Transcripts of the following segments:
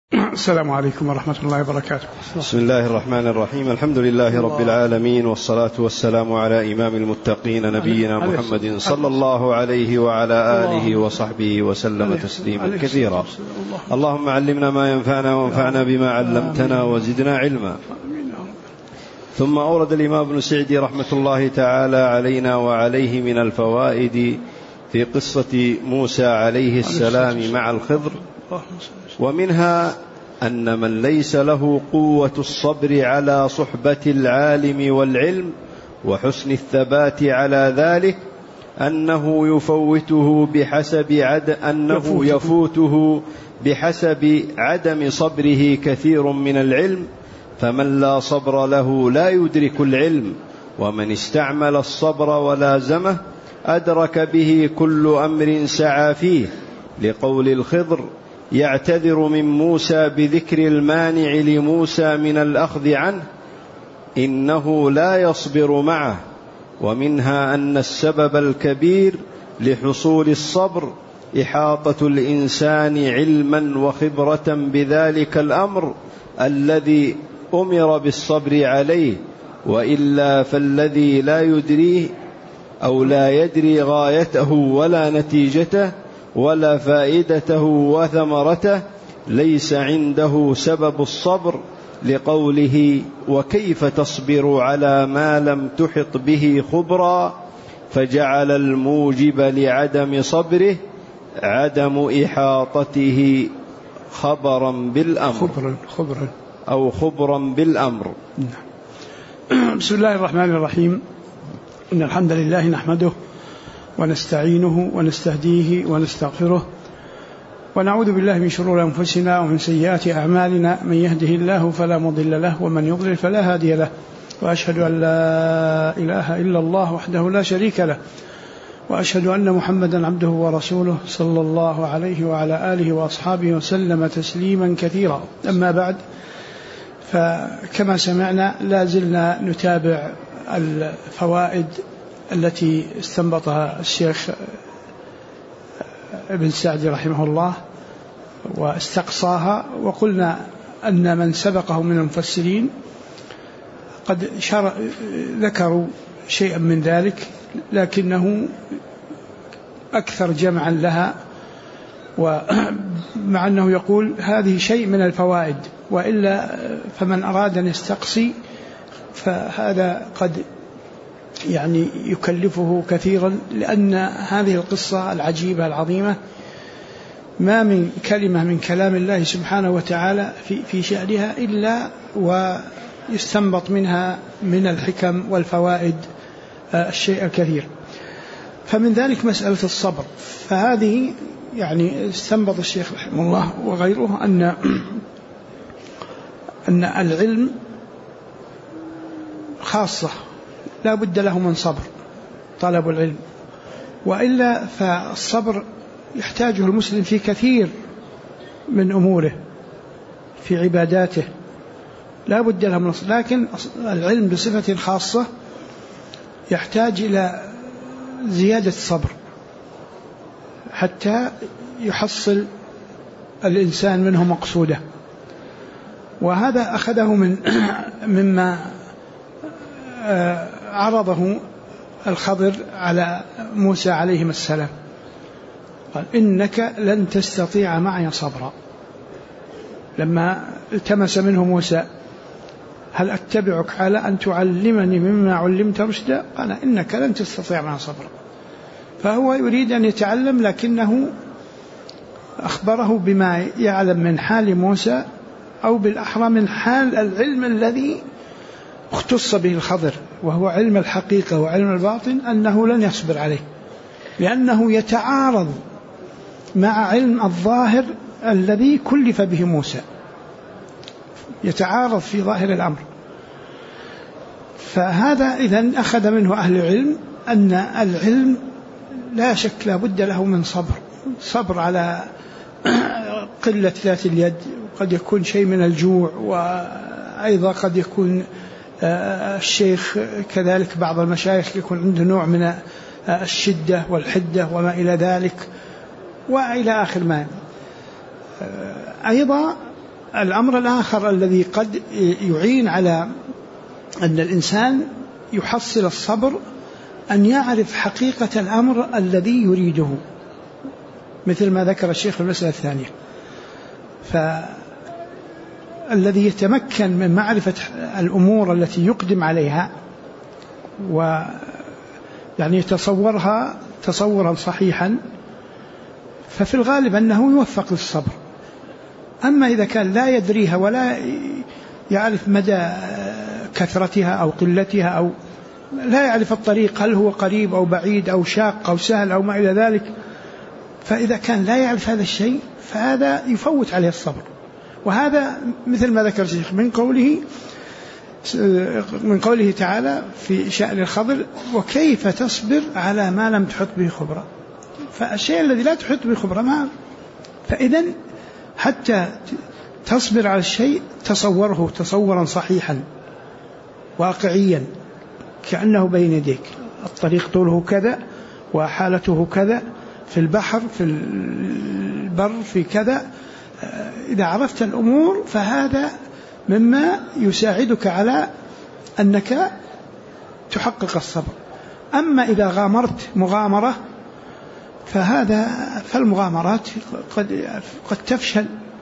السلام عليكم ورحمة الله وبركاته. بسم الله الرحمن الرحيم. الحمد لله رب العالمين، والصلاة والسلام على إمام المتقين نبينا محمد صلى الله عليه وعلى آله وصحبه وسلم تسليما كثيرا. اللهم علمنا ما ينفعنا وانفعنا بما علمتنا وزدنا علما. ثم أورد الإمام ابن سعدي رحمة الله تعالى علينا وعليه من الفوائد في قصة موسى عليه السلام مع الخضر، ومنها أن من ليس له قوة الصبر على صحبة العالم والعلم وحسن الثبات على ذلك يفوته بحسب عدم صبره كثير من العلم، فمن لا صبر له لا يدرك العلم، ومن استعمل الصبر ولازمه أدرك به كل أمر سعى فيه، لقول الخضر: يعتذر من موسى بذكر المانع لموسى من الأخذ عنه، إنه لا يصبر معه. ومنها أن السبب الكبير لحصول الصبر إحاطة الإنسان علما وخبرة بذلك الأمر الذي أمر بالصبر عليه، وإلا فالذي لا يدريه أو لا يدري غايته ولا نتيجته ولا فائدته وثمرته ليس عنده سبب الصبر، لقوله: وكيف تصبر على ما لم تحط به خبرا، فجعل الموجب لعدم صبره عدم إحاطته خبرا بالأمر. بسم الله الرحمن الرحيم. إن الحمد لله نحمده ونستعينه ونستهديه ونستغفره، ونعوذ بالله من شرور أنفسنا ومن سيئات أعمالنا، من يهده الله فلا مضل له ومن يضلل فلا هادي له، وأشهد أن لا إله إلا الله وحده لا شريك له، وأشهد أن محمدا عبده ورسوله صلى الله عليه وعلى آله وأصحابه وسلم تسليما كثيرا. أما بعد، فكما سمعنا لا زلنا نتابع الفوائد التي استنبطها الشيخ ابن سعدي رحمه الله واستقصاها، وقلنا أن من سبقه من المفسرين قد ذكروا شيئا من ذلك، لكنه أكثر جمعا لها، ومع أنه يقول هذه شيء من الفوائد، وإلا فمن أراد أن يستقصي فهذا قد يكلفه كثيرا، لأن هذه القصة العجيبة العظيمة ما من كلمة من كلام الله سبحانه وتعالى في شأنها إلا ويستنبط منها من الحكم والفوائد الشيء الكثير. فمن ذلك مسألة الصبر، فهذه استنبط الشيخ رحمه الله وغيره أن العلم خاصة لا بد له من صبر، طلب العلم، وإلا فالصبر يحتاجه المسلم في كثير من أموره، في عباداته لا بد له من صبر. لكن العلم بصفة خاصة يحتاج إلى زيادة الصبر حتى يحصل الإنسان منه مقصوده، وهذا أخذه مما عرضه الخضر على موسى عليهم السلام، قال: إنك لن تستطيع معي صبرا. لما التمس منه موسى: هل أتبعك على أن تعلمني مما علمت رشدا؟ قال: إنك لن تستطيع معي صبرا. فهو يريد أن يتعلم، لكنه أخبره بما يعلم من حال موسى، أو بالأحرى من حال العلم الذي اختص به الخضر، وهو علم الحقيقة وعلم الباطن، أنه لن يصبر عليه، لأنه يتعارض مع علم الظاهر الذي كلف به موسى، يتعارض في ظاهر الأمر. فهذا إذن أخذ منه أهل العلم أن العلم لا شك لا بد له من صبر على قلة ذات اليد، وقد يكون شيء من الجوع، وأيضا قد يكون الشيخ كذلك، بعض المشايخ يكون عنده نوع من الشدة والحدة وما إلى ذلك، وإلى آخر ما. أيضا الأمر الآخر الذي قد يعين على أن الإنسان يحصل الصبر أن يعرف حقيقة الأمر الذي يريده، مثل ما ذكر الشيخ في المسألة الثانية. فالذي يتمكن من معرفة الأمور التي يقدم عليها ويعني يتصورها تصورا صحيحا، ففي الغالب أنه يوفق للصبر. أما إذا كان لا يدريها ولا يعرف مدى كثرتها أو قلتها، أو لا يعرف الطريق هل هو قريب أو بعيد أو شاق أو سهل أو ما إلى ذلك، فإذا كان لا يعرف هذا الشيء فهذا يفوت عليه الصبر. وهذا مثل ما ذكر الشيخ من قوله تعالى في شأن الخضر: وكيف تصبر على ما لم تحط به خبرا. فالشيء الذي لا تحط به خبرا ما، فإذن حتى تصبر على الشيء تصوره تصورا صحيحا واقعيا كأنه بين يديك، الطريق طوله كذا وحالته كذا، في البحر في البر في كذا. إذا عرفت الأمور فهذا مما يساعدك على أنك تحقق الصبر. أما إذا غامرت مغامرة فالمغامرات قد تفشل.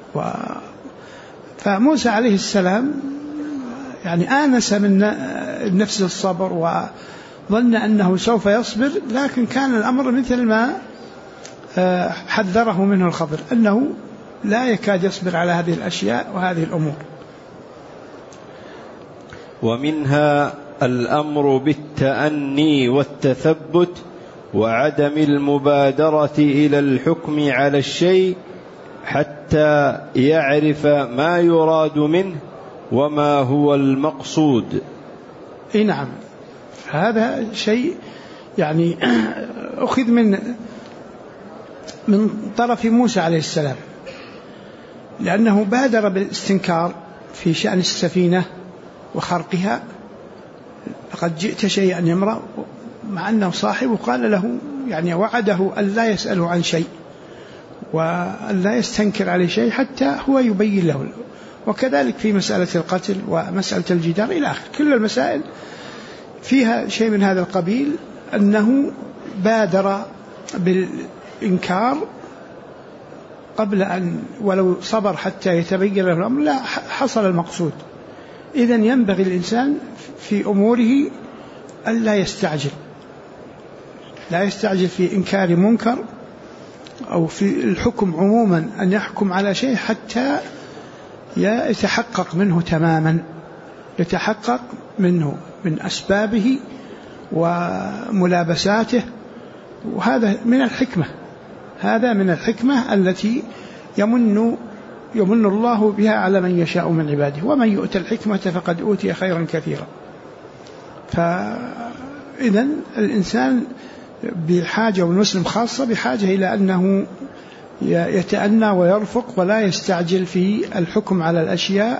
فموسى عليه السلام يعني آنس من نفس الصبر وظن أنه سوف يصبر، لكن كان الأمر مثل ما حذره منه الخضر، أنه لا يكاد يصبر على هذه الأشياء وهذه الأمور. ومنها الأمر بالتأني والتثبت وعدم المبادرة إلى الحكم على الشيء حتى يعرف ما يراد منه وما هو المقصود. نعم، هذا شيء يعني أخذ من طرف موسى عليه السلام، لأنه بادر بالاستنكار في شأن السفينة وخرقها: لقد جئت شيئا يمرأ، مع أنه صاحبه قال له يعني وعده أن لا يسأله عن شيء وأن لا يستنكر عليه شيء حتى هو يبين له. وكذلك في مسألة القتل ومسألة الجدار إلى آخر، كل المسائل فيها شيء من هذا القبيل، أنه بادر بالإنكار قبل أن ولو صبر حتى يتبين له الأمر لا حصل المقصود. إذن ينبغي الإنسان في أموره أن لا يستعجل في إنكار منكر أو في الحكم عموما، أن يحكم على شيء حتى يتحقق منه تماما، يتحقق منه من أسبابه وملابساته. وهذا من الحكمة، هذا من الحكمة التي يمن الله بها على من يشاء من عباده، ومن يؤت الحكمة فقد أوتي خيرا كثيرا. فإذن الإنسان بحاجة، والمسلم خاصة بحاجة إلى أنه يتأنى ويرفق ولا يستعجل في الحكم على الأشياء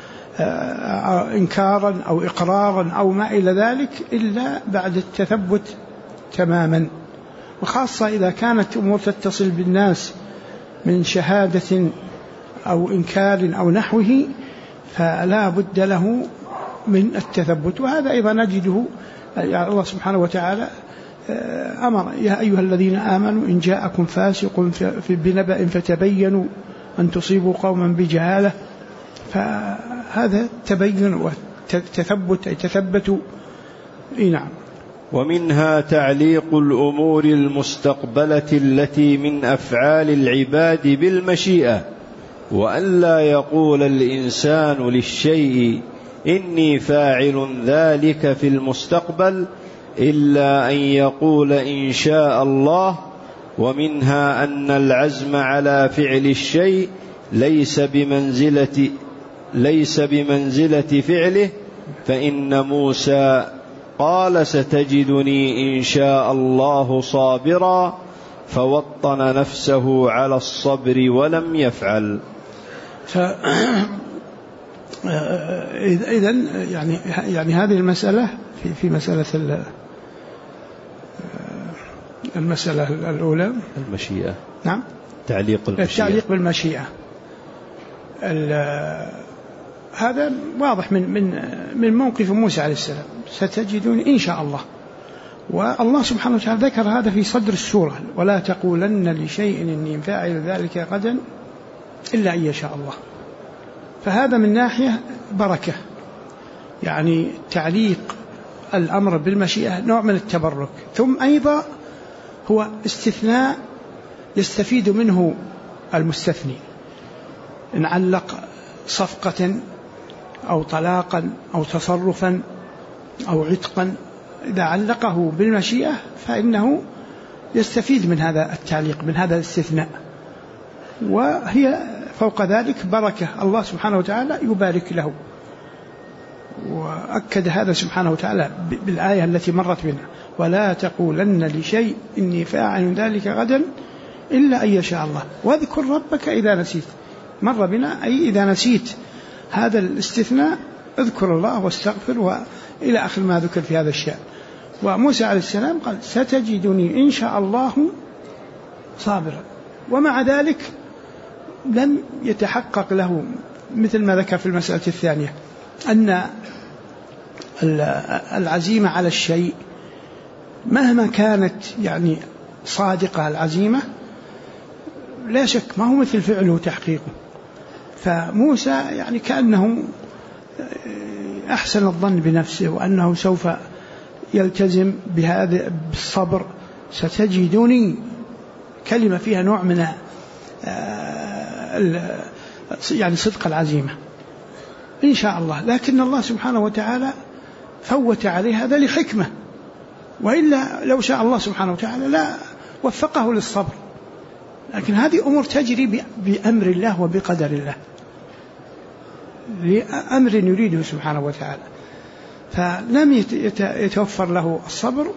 إنكارا أو إقرارا أو ما إلى ذلك إلا بعد التثبت تماما. وخاصة إذا كانت أمور تتصل بالناس من شهادة أو إنكار أو نحوه فلا بد له من التثبت. وهذا أيضا نجده الله سبحانه وتعالى أمر: يا أيها الذين آمنوا إن جاءكم فاسق بنبأ فتبينوا أن تصيبوا قوما بجهالة. فهذا تبين وتثبت، أي تثبتوا. نعم. ومنها تعليق الأمور المستقبلة التي من أفعال العباد بالمشيئة، وألا يقول الإنسان للشيء إني فاعل ذلك في المستقبل إلا أن يقول إن شاء الله. ومنها أن العزم على فعل الشيء ليس بمنزلة فعله، فإن موسى قال ستجدني إن شاء الله صابرا، فوطن نفسه على الصبر ولم يفعل. إذن يعني هذه المسألة في المسألة الأولى المشيئة. نعم، التعليق بالمشيئة. هذا واضح من موقف موسى عليه السلام، ستجدني إن شاء الله. والله سبحانه وتعالى ذكر هذا في صدر السورة: ولا تقولن لشيء إني فاعل ذلك غدا إلا أن يشاء الله. فهذا من ناحية بركة، يعني تعليق الأمر بالمشيئة نوع من التبرك. ثم أيضا هو استثناء يستفيد منه المستثني، إن علق صفقة أو طلاقا أو تصرفا أو عتقا، إذا علقه بالمشيئة فإنه يستفيد من هذا التعليق، من هذا الاستثناء، وهي فوق ذلك بركة الله سبحانه وتعالى يبارك له. وأكد هذا سبحانه وتعالى بالآية التي مرت بنا: ولا تقولن لشيء إني فاعل ذلك غدا إلا أن يشاء الله واذكر ربك إذا نسيت. مر بنا أي إذا نسيت هذا الاستثناء اذكر الله واستغفر، وإلى آخر ما ذكر في هذا الشأن. وموسى عليه السلام قال: ستجدني إن شاء الله صابرا. ومع ذلك لم يتحقق له مثل ما ذكر في المسألة الثانية أن العزيمة على الشيء مهما كانت يعني صادقة العزيمة لا شك ما هو مثل فعله وتحقيقه. فموسى يعني كأنه أحسن الظن بنفسه وأنه سوف يلتزم بهذا بالصبر. ستجدني كلمة فيها نوع من يعني صدق العزيمة إن شاء الله، لكن الله سبحانه وتعالى فوت عليه هذا لحكمة، وإلا لو شاء الله سبحانه وتعالى لا وفقه للصبر. لكن هذه أمور تجري بأمر الله وبقدر الله، لأمر يريده سبحانه وتعالى، فلم يتوفر له الصبر.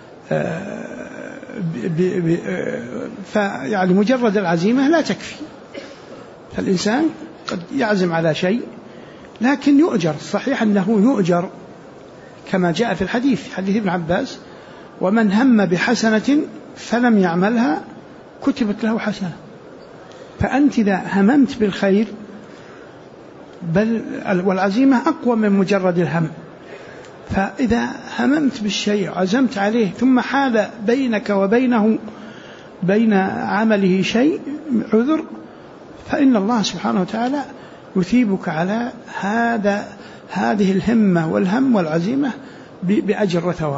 فيعني مجرد العزيمة لا تكفي، فالإنسان قد يعزم على شيء لكن يؤجر. صحيح أنه يؤجر كما جاء في الحديث، حديث ابن عباس: ومن هم بحسنة فلم يعملها كتبت له حسنة. فأنت إذا هممت بالخير، بل والعزيمة أقوى من مجرد الهم، فإذا هممت بالشيء عزمت عليه ثم حال بينك وبينه بين عمله شيء عذر، فإن الله سبحانه وتعالى يثيبك على هذه الهمة والهم والعزيمة بأجر وثواب.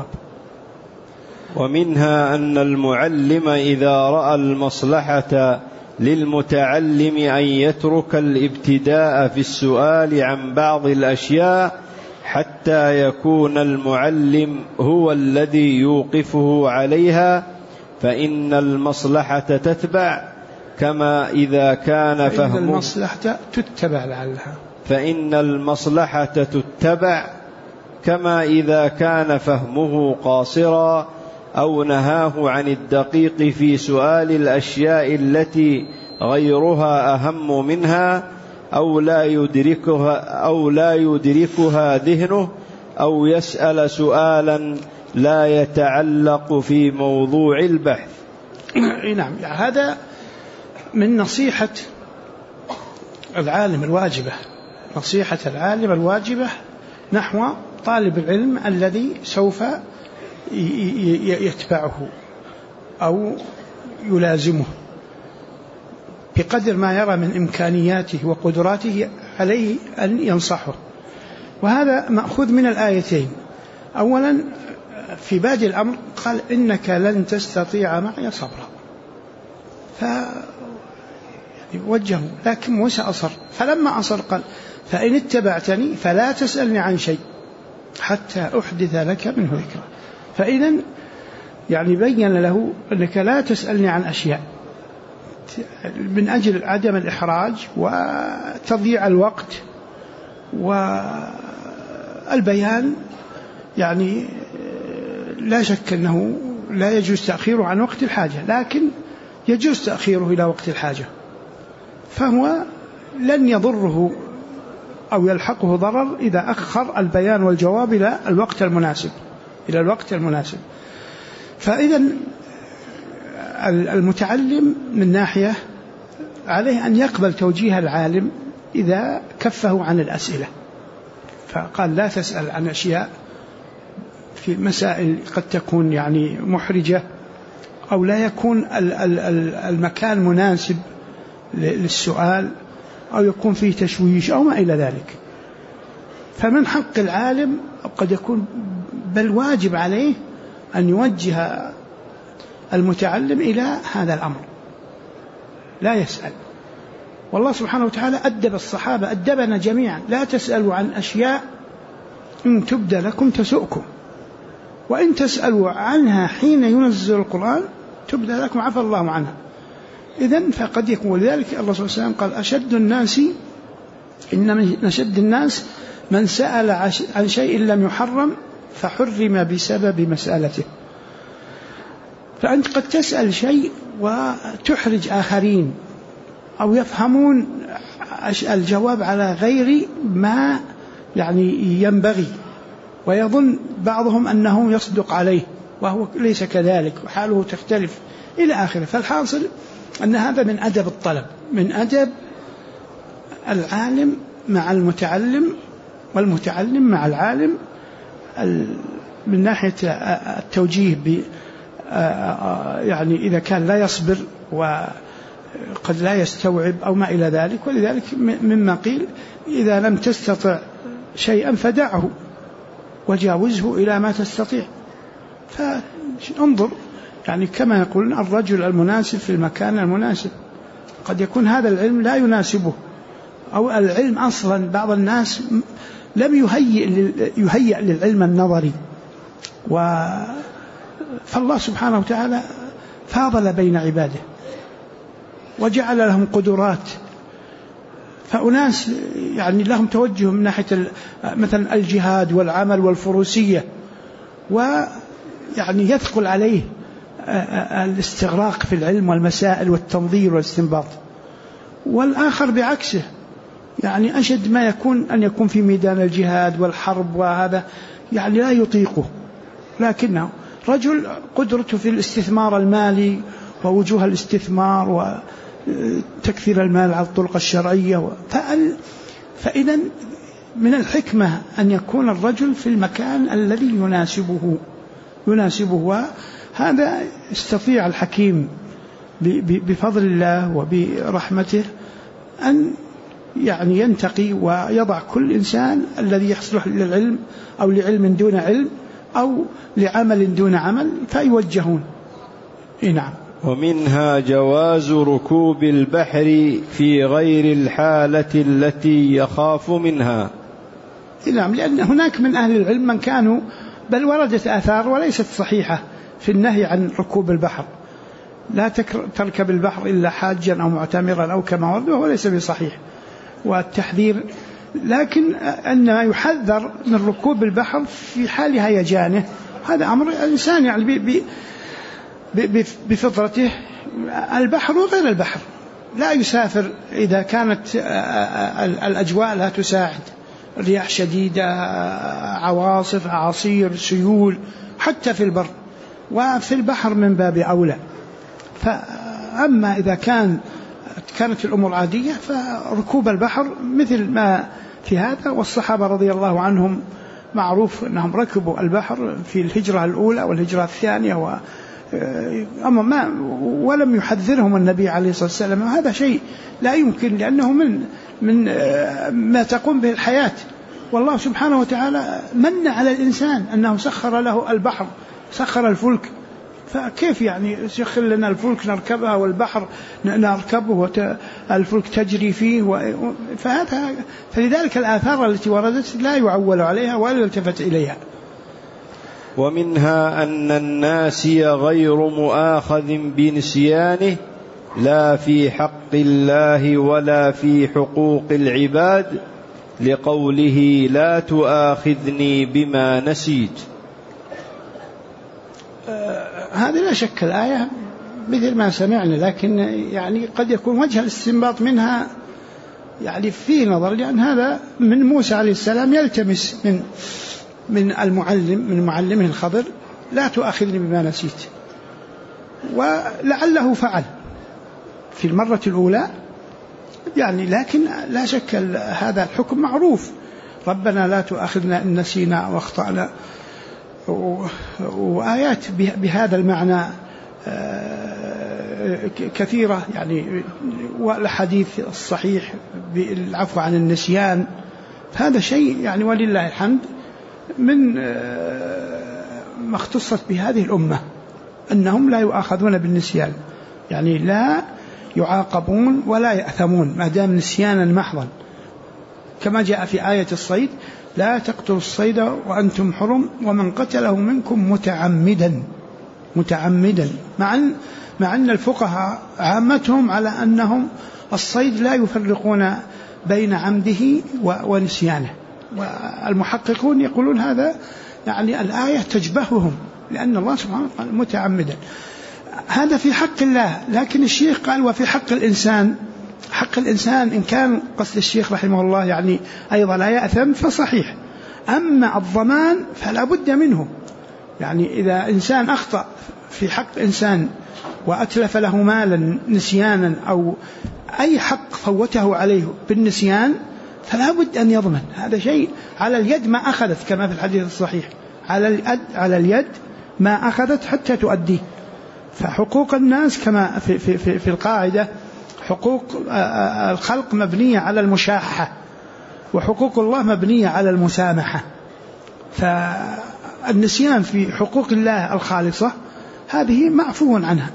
ومنها أن المعلم إذا رأى المصلحة للمتعلم أن يترك الابتداء في السؤال عن بعض الأشياء حتى يكون المعلم هو الذي يوقفه عليها، فإن المصلحة تتبع كما إذا كان فهمه المصلحة تتبع لعلها، فإن المصلحة تتبع كما إذا كان فهمه قاصرا أو نهاه عن الدقيق في سؤال الأشياء التي غيرها أهم منها، أو لا يدركها ذهنه، أو يسأل سؤالا لا يتعلق في موضوع البحث. نعم، هذا من نصيحة العالم الواجبة، نصيحة العالم الواجبة نحو طالب العلم الذي سوف يتبعه أو يلازمه بقدر ما يرى من إمكانياته وقدراته، عليه أن ينصحه. وهذا مأخوذ من الآيتين. أولا في بادئ الأمر قال: إنك لن تستطيع معي صبرا، وجهه، لكن موسى أصر، فلما أصر قال: فإن اتبعتني فلا تسألني عن شيء حتى أحدث لك منه ذكرا. فإذا يعني بين له أنك لا تسألني عن أشياء من أجل عدم الإحراج وتضييع الوقت والبيان. يعني لا شك أنه لا يجوز تأخيره عن وقت الحاجة، لكن يجوز تأخيره إلى وقت الحاجة، فهو لن يضره أو يلحقه ضرر إذا أخر البيان والجواب إلى الوقت المناسب. فإذا المتعلم من ناحية عليه أن يقبل توجيه العالم إذا كفه عن الأسئلة، فقال لا تسأل عن أشياء في مسائل قد تكون يعني محرجة أو لا يكون المكان مناسب للسؤال أو يكون فيه تشويش أو ما إلى ذلك. فمن حق العالم قد يكون بل واجب عليه أن يوجه المتعلم إلى هذا الأمر، لا يسأل. والله سبحانه وتعالى أدب الصحابة، أدبنا جميعا: لا تسألوا عن أشياء إن تبد لكم تسؤكم، وإن تسألوا عنها حين ينزل القرآن تبد لكم عفى الله عنها. إذن فقد يكون، ولذلك الله صلى الله عليه وسلم قال: أشد الناس إن من أشد الناس من سأل عن شيء لم يحرم فحرم بسبب مسألته. فأنت قد تسأل شيء وتحرج آخرين أو يفهمون الجواب على غير ما يعني ينبغي، ويظن بعضهم أنه يصدق عليه وهو ليس كذلك وحاله تختلف إلى آخره. فالحاصل أن هذا من أدب الطلب، من أدب العالم مع المتعلم والمتعلم مع العالم، من ناحية التوجيه يعني إذا كان لا يصبر وقد لا يستوعب أو ما إلى ذلك. ولذلك مما قيل: إذا لم تستطع شيئا فدعه وجاوزه إلى ما تستطيع. فانظر يعني كما يقولون: الرجل المناسب في المكان المناسب. قد يكون هذا العلم لا يناسبه، أو العلم أصلا بعض الناس لم يهيئ للعلم النظري، فالله سبحانه وتعالى فاضل بين عباده وجعل لهم قدرات. فأناس يعني لهم توجه من ناحية مثلا الجهاد والعمل والفروسية، ويعني يثقل عليه الاستغراق في العلم والمسائل والتنظير والاستنباط. والآخر بعكسه، يعني أشد ما يكون أن يكون في ميدان الجهاد والحرب، وهذا يعني لا يطيقه، لكنه رجل قدرته في الاستثمار المالي ووجوه الاستثمار وتكثير المال على الطرق الشرعية. فإذا من الحكمة أن يكون الرجل في المكان الذي يناسبه، وهذا يستطيع الحكيم بفضل الله وبرحمته أن يعني ينتقي ويضع كل إنسان الذي يصلح للعلم أو لعلم دون علم أو لعمل دون عمل فيوجهون. نعم. ومنها جواز ركوب البحر في غير الحالة التي يخاف منها. نعم، لأن هناك من أهل العلم من كانوا، بل وردت آثار وليست صحيحة في النهي عن ركوب البحر: لا تركب البحر إلا حاجا أو معتمرا أو كما ورد، وهو ليس بصحيح، والتحذير. لكن أنما يحذر من ركوب البحر في حال هيجانه، هذا أمر الإنسان يعني بفطرته. البحر وغير البحر لا يسافر إذا كانت الأجواء لا تساعد، رياح شديدة، عواصف، أعاصير، سيول، حتى في البر وفي البحر من باب أولى. فأما إذا كانت الأمور عادية فركوب البحر مثل ما في هذا. والصحابة رضي الله عنهم معروف أنهم ركبوا البحر في الهجرة الأولى والهجرة الثانية، ولم يحذرهم النبي عليه الصلاة والسلام. هذا شيء لا يمكن، لأنه من ما تقوم به الحياة. والله سبحانه وتعالى من على الإنسان أنه سخر له البحر، سخر الفلك، فكيف يعني يسخر لنا الفلك نركبها والبحر نركبه والفلك تجري فيه؟ فلذلك الآثار التي وردت لا يعول عليها ولا يلتفت إليها. ومنها أن الناسي غير مؤاخذ بنسيانه، لا في حق الله ولا في حقوق العباد، لقوله: لا تؤاخذني بما نسيت. هذه لا شك الآية مثل ما سمعنا، لكن يعني قد يكون وجه الاستنباط منها يعني في نظر، لأن هذا من موسى عليه السلام يلتمس من المعلم، من معلمه الخضر: لا تؤاخذني بما نسيت. ولعله فعل في المرة الأولى يعني لكن لا شك هذا الحكم معروف، ربنا لا تؤاخذنا إن نسينا واخطأنا، وآيات بهذا المعنى كثيرة يعني، والحديث الصحيح بالعفو عن النسيان. هذا شيء يعني ولله الحمد من ما اختصت بهذه الأمة، أنهم لا يؤاخذون بالنسيان، يعني لا يعاقبون ولا يأثمون ما دام نسيانا محضا، كما جاء في آية الصيد: لا تقتلوا الصيد وأنتم حرم ومن قتله منكم متعمدا، مع أن الفقهاء عامتهم على أنهم الصيد لا يفرقون بين عمده ونسيانه، والمحققون يقولون هذا يعني الآية تجبههم، لأن الله سبحانه وتعالى متعمدا. هذا في حق الله، لكن الشيخ قال وفي حق الإنسان. حق الإنسان إن كان قصد الشيخ رحمه الله يعني أيضا لا يأثم فصحيح، أما الضمان فلا بد منه. يعني إذا إنسان أخطأ في حق إنسان وأتلف له مالا نسيانا أو أي حق فوته عليه بالنسيان فلا بد أن يضمن. هذا شيء على اليد ما أخذت، كما في الحديث الصحيح: على اليد ما أخذت حتى تؤديه. فحقوق الناس كما في القاعدة: حقوق الخلق مبنية على المشاحة، وحقوق الله مبنية على المسامحة. فالنسيان في حقوق الله الخالصة هذه معفو عنها.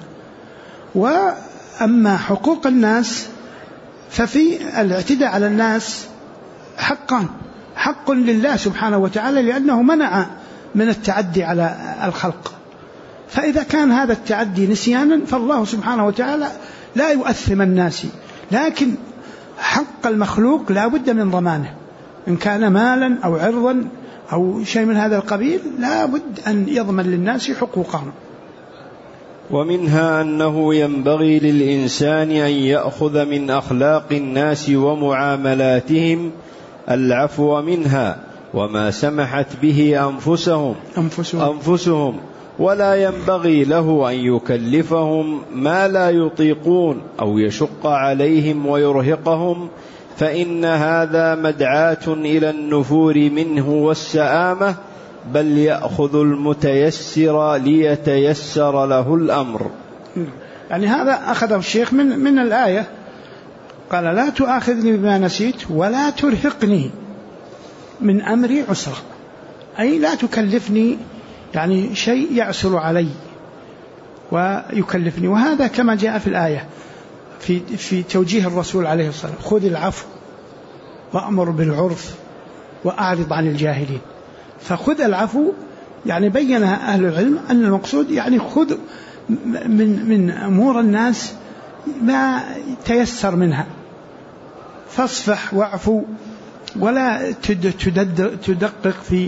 وأما حقوق الناس ففي الاعتداء على الناس حقان: حق لله سبحانه وتعالى لأنه منع من التعدي على الخلق، فإذا كان هذا التعدي نسيانا فالله سبحانه وتعالى لا يؤثم الناس، لكن حق المخلوق لا بد من ضمانه، إن كان مالا أو عرضا أو شيء من هذا القبيل لا بد أن يضمن للناس حقوقهم. ومنها أنه ينبغي للإنسان أن يأخذ من أخلاق الناس ومعاملاتهم العفو منها وما سمحت به أنفسهم، ولا ينبغي له أن يكلفهم ما لا يطيقون أو يشق عليهم ويرهقهم، فإن هذا مدعاة إلى النفور منه والسآمة، بل يأخذ المتيسر ليتيسر له الأمر. يعني هذا أخذه الشيخ من الآية، قال: لا تؤاخذني بما نسيت ولا ترهقني من أمري عسرا، أي لا تكلفني يعني شيء يعسر علي ويكلفني. وهذا كما جاء في الآية في توجيه الرسول عليه الصلاة والسلام: خذ العفو وأمر بالعرف وأعرض عن الجاهلين. فخذ العفو يعني بينها أهل العلم أن المقصود يعني خذ من أمور الناس ما تيسر منها، فاصفح واعفو ولا تدقق في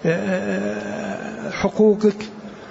حقوقك.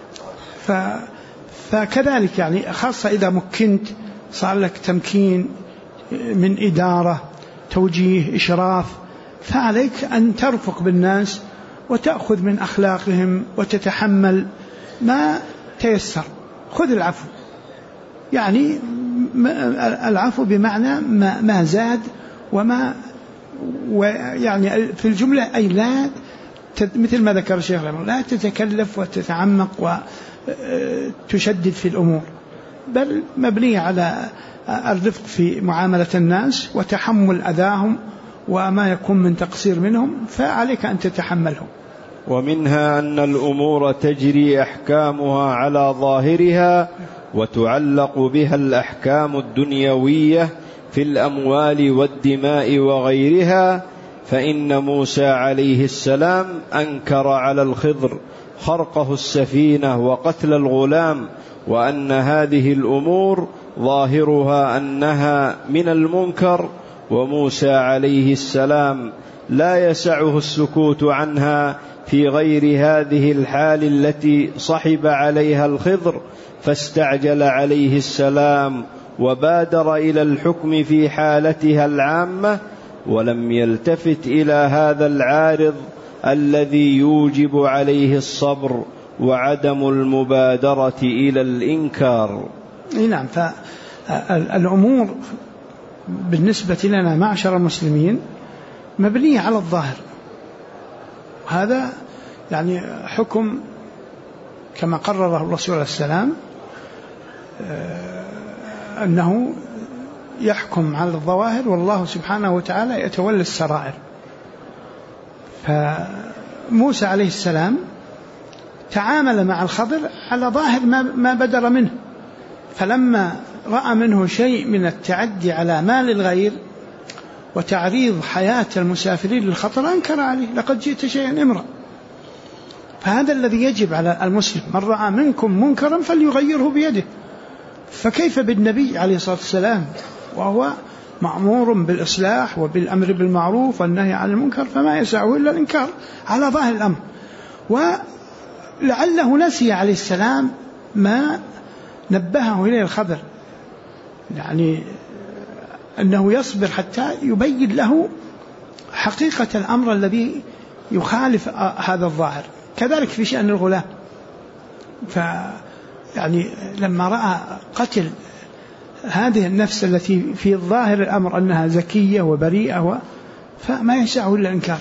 فكذلك يعني خاصة إذا مكنت صار لك تمكين من إدارة، توجيه، إشراف، فعليك أن ترفق بالناس وتأخذ من أخلاقهم وتتحمل ما تيسر. خذ العفو، يعني العفو بمعنى ما زاد وما، ويعني في الجملة أي لا مثل ما ذكر الشيخ لا تتكلف وتتعمق وتشدد في الأمور، بل مبنية على الرفق في معاملة الناس وتحمل أذاهم وما يكون من تقصير منهم، فعليك أن تتحملهم. ومنها أن الأمور تجري أحكامها على ظاهرها وتعلق بها الأحكام الدنيوية في الأموال والدماء وغيرها، فإن موسى عليه السلام أنكر على الخضر خرقه السفينة وقتل الغلام، وأن هذه الأمور ظاهرها أنها من المنكر، وموسى عليه السلام لا يسعه السكوت عنها في غير هذه الحال التي صحب عليها الخضر، فاستعجل عليه السلام وبادر إلى الحكم في حالتها العامة، ولم يلتفت إلى هذا العارض الذي يوجب عليه الصبر وعدم المبادرة إلى الإنكار. نعم، فالأمور بالنسبة لنا معشر المسلمين مبنية على الظاهر. هذا يعني حكم كما قرره الرسول عليه السلام أنه يحكم على الظواهر، والله سبحانه وتعالى يتولى السرائر. فموسى عليه السلام تعامل مع الخضر على ظاهر ما بدر منه، فلما رأى منه شيء من التعدي على مال الغير وتعريض حياة المسافرين للخطر أنكر عليه: لقد جئت شيئا إمرا. فهذا الذي يجب على المسلم: من رأى منكم منكرا فليغيره بيده. فكيف بالنبي عليه الصلاة والسلام وهو مأمور بالإصلاح وبالأمر بالمعروف والنهي عن المنكر، فما يسعه إلا الإنكار على ظاهر الأمر. ولعله نسي عليه السلام ما نبهه إليه الخضر، يعني أنه يصبر حتى يبين له حقيقة الأمر الذي يخالف هذا الظاهر. كذلك في شأن الغلام، يعني لما رأى قتل هذه النفس التي في ظاهر الأمر أنها زكية وبريئة فما يسعه إلا الإنكار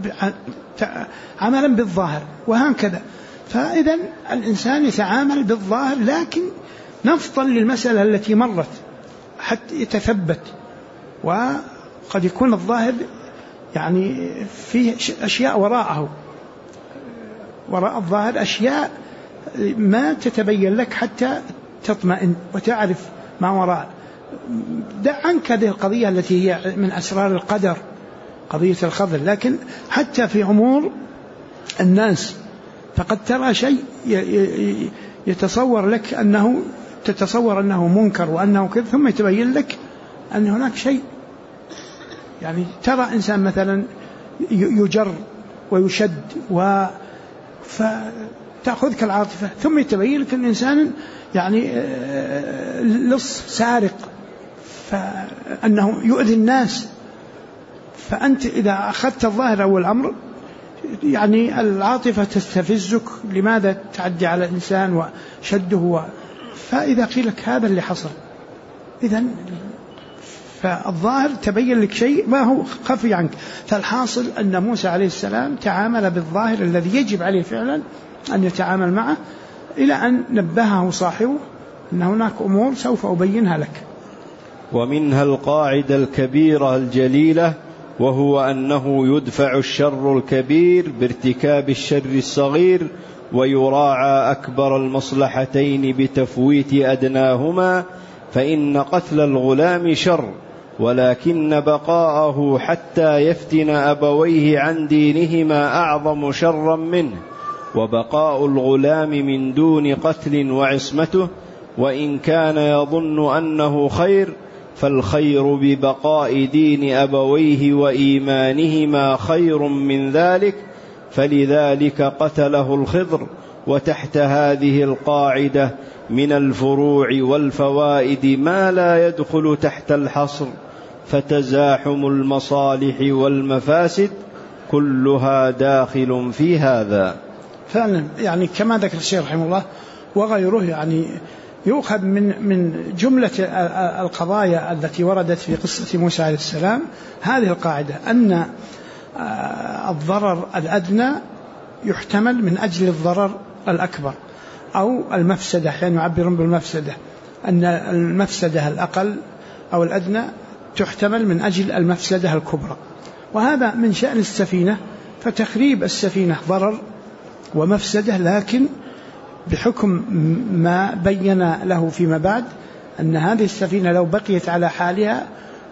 عملا بالظاهر، وهكذا. فإذا الإنسان يتعامل بالظاهر، لكن نفضل للمسألة التي مرت حتى يتثبت. وقد يكون الظاهر يعني فيه أشياء وراءه، وراء الظاهر أشياء ما تتبين لك حتى تطمئن وتعرف ما وراء. دع عنك هذه القضية التي هي من أسرار القدر، قضية الخضر. لكن حتى في أمور الناس فقد ترى شيء يتصور لك أنه تتصور أنه منكر وأنه كذا، ثم يتبين لك أن هناك شيء. يعني ترى إنسان مثلا يجر ويشد فتأخذك العاطفة، ثم يتبين لك أن الإنسان يعني لص سارق، فأنه يؤذي الناس. فأنت إذا أخذت الظاهر أول الأمر يعني العاطفة تستفزك، لماذا تعدي على الإنسان وشده فإذا قيل لك هذا اللي حصل، إذن فالظاهر تبين لك شيء ما هو خفي عنك. فالحاصل أن موسى عليه السلام تعامل بالظاهر الذي يجب عليه فعلا أن يتعامل معه، إلى أن نبهه صاحبه أن هناك أمور سوف أبينها لك. ومنها القاعدة الكبيرة الجليلة، وهو أنه يدفع الشر الكبير بارتكاب الشر الصغير، ويراعى أكبر المصلحتين بتفويت أدناهما. فإن قتل الغلام شر، ولكن بقاءه حتى يفتن أبويه عن دينهما أعظم شرا منه. وبقاء الغلام من دون قتل وعصمته، وإن كان يظن أنه خير، فالخير ببقاء دين أبويه وإيمانهما خير من ذلك، فلذلك قتله الخضر. وتحت هذه القاعدة من الفروع والفوائد ما لا يدخل تحت الحصر، فتزاحم المصالح والمفاسد كلها داخل في هذا. فعلا يعني كما ذكر الشيخ رحمه الله وغيره، يعني يؤخذ من جملة القضايا التي وردت في قصة موسى عليه السلام هذه القاعدة، أن الضرر الأدنى يحتمل من أجل الضرر الأكبر، أو المفسدة، يعني يعبرون بالمفسدة، أن المفسدة الأقل أو الأدنى تحتمل من أجل المفسدة الكبرى. وهذا من شأن السفينة، فتخريب السفينة ضرر ومفسدة، لكن بحكم ما بين له فيما بعد أن هذه السفينة لو بقيت على حالها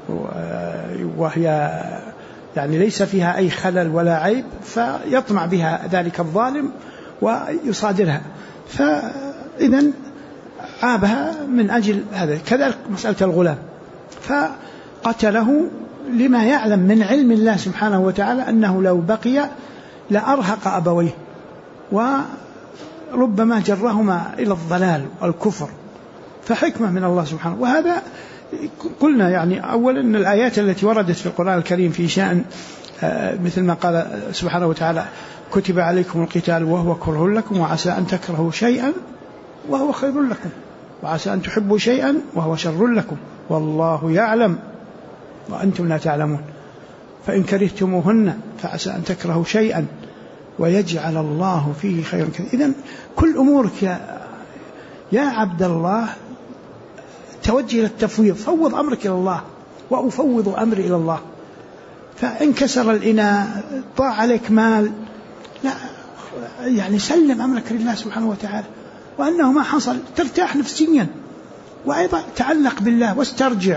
وهي يعني ليس فيها أي خلل ولا عيب، فيطمع بها ذلك الظالم ويصادرها، فإذن عابها من أجل هذا. كذلك مسألة الغلام، فقتله لما يعلم من علم الله سبحانه وتعالى أنه لو بقي لأرهق أبويه وربما جرهما إلى الضلال والكفر، فحكمة من الله سبحانه. وهذا قلنا يعني أولا أن الآيات التي وردت في القرآن الكريم في شأن مثل ما قال سبحانه وتعالى: كتب عليكم القتال وهو كره لكم وعسى أن تكرهوا شيئا وهو خير لكم وعسى أن تحبوا شيئا وهو شر لكم والله يعلم وأنتم لا تعلمون فإن كرهتموهن فعسى أن تكرهوا شيئا ويجعل الله فيه خيرا كثيرا. إذن كل أمورك يا عبد الله توجه إلى التفويض، فوض أمرك إلى الله وأفوض أمري إلى الله. فإن كسر الإناء، ضاع عليك مال، لا يعني سلم أمرك لله سبحانه وتعالى، وأنه ما حصل ترتاح نفسيا، وأيضا تعلق بالله واسترجع.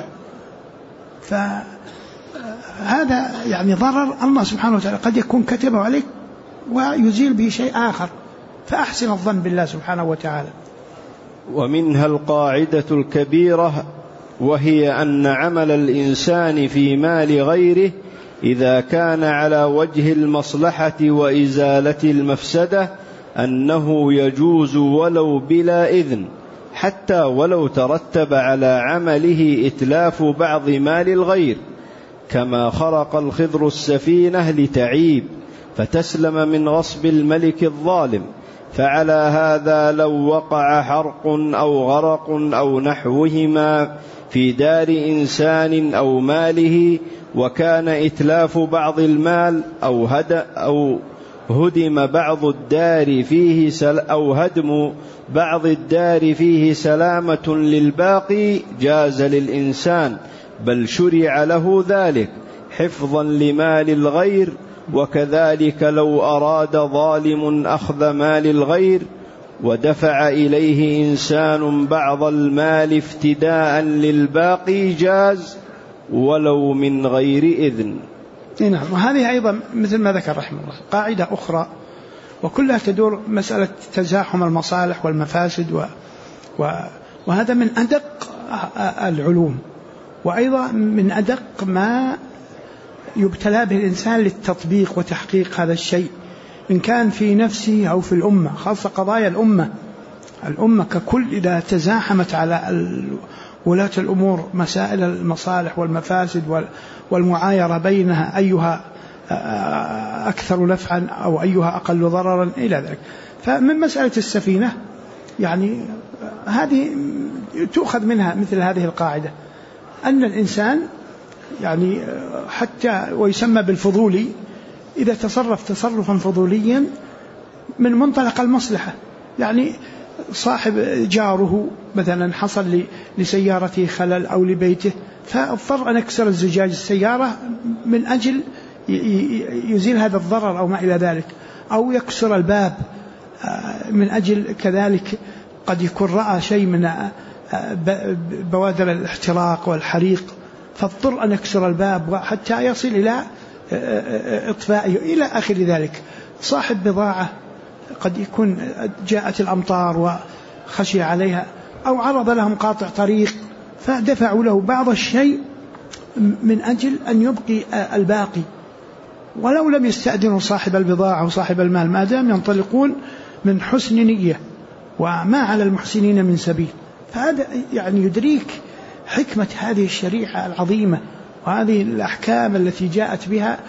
فهذا يعني ضرر الله سبحانه وتعالى قد يكون كتبه عليك ويزيل به شيء آخر، فأحسن الظن بالله سبحانه وتعالى. ومنها القاعدة الكبيرة، وهي أن عمل الإنسان في مال غيره إذا كان على وجه المصلحة وإزالة المفسدة أنه يجوز ولو بلا إذن، حتى ولو ترتب على عمله إتلاف بعض مال الغير، كما خرق الخضر السفينة لتعيب فتسلم من غصب الملك الظالم. فعلى هذا لو وقع حرق أو غرق أو نحوهما في دار إنسان أو ماله، وكان إتلاف بعض المال أو هدم بعض الدار فيه أو هدم بعض الدار فيه سلامة للباقي، جاز للإنسان، بل شرع له ذلك حفظا لمال الغير. وكذلك لو أراد ظالم أخذ مال الغير ودفع إليه إنسان بعض المال افتداء للباقي، جاز ولو من غير إذن. نعم. وهذه أيضا مثل ما ذكر رحمه الله قاعدة أخرى، وكلها تدور مسألة تزاحم المصالح والمفاسد، وهذا من أدق العلوم، وأيضا من أدق ما يبتلى به الإنسان للتطبيق وتحقيق هذا الشيء، إن كان في نفسه أو في الأمة، خاصة قضايا الأمة ككل إذا تزاحمت على ولاة الأمور مسائل المصالح والمفاسد والمعايرة بينها أيها أكثر نفعا أو أيها أقل ضررا إلى ذلك. فمن مسألة السفينة يعني هذه تؤخذ منها مثل هذه القاعدة، أن الإنسان يعني حتى ويسمى بالفضولي إذا تصرف تصرفا فضوليا من منطلق المصلحة، يعني صاحب جاره مثلا حصل لسيارته خلل أو لبيته، فاضطر أن يكسر الزجاج السيارة من أجل يزيل هذا الضرر أو ما إلى ذلك، أو يكسر الباب من أجل كذلك قد يكون رأى شيء من بوادر الاحتراق والحريق، فاضطر أن يكسر الباب حتى يصل إلى إطفائه إلى آخر ذلك. صاحب بضاعة قد يكون جاءت الأمطار وخشي عليها، أو عرض لهم قاطع طريق فدفعوا له بعض الشيء من أجل أن يبقي الباقي، ولو لم يستأذنوا صاحب البضاعة وصاحب المال، ما دام ينطلقون من حسن نية وما على المحسنين من سبيل. فهذا يعني يدريك حكمة هذه الشريعة العظيمة وهذه الأحكام التي جاءت بها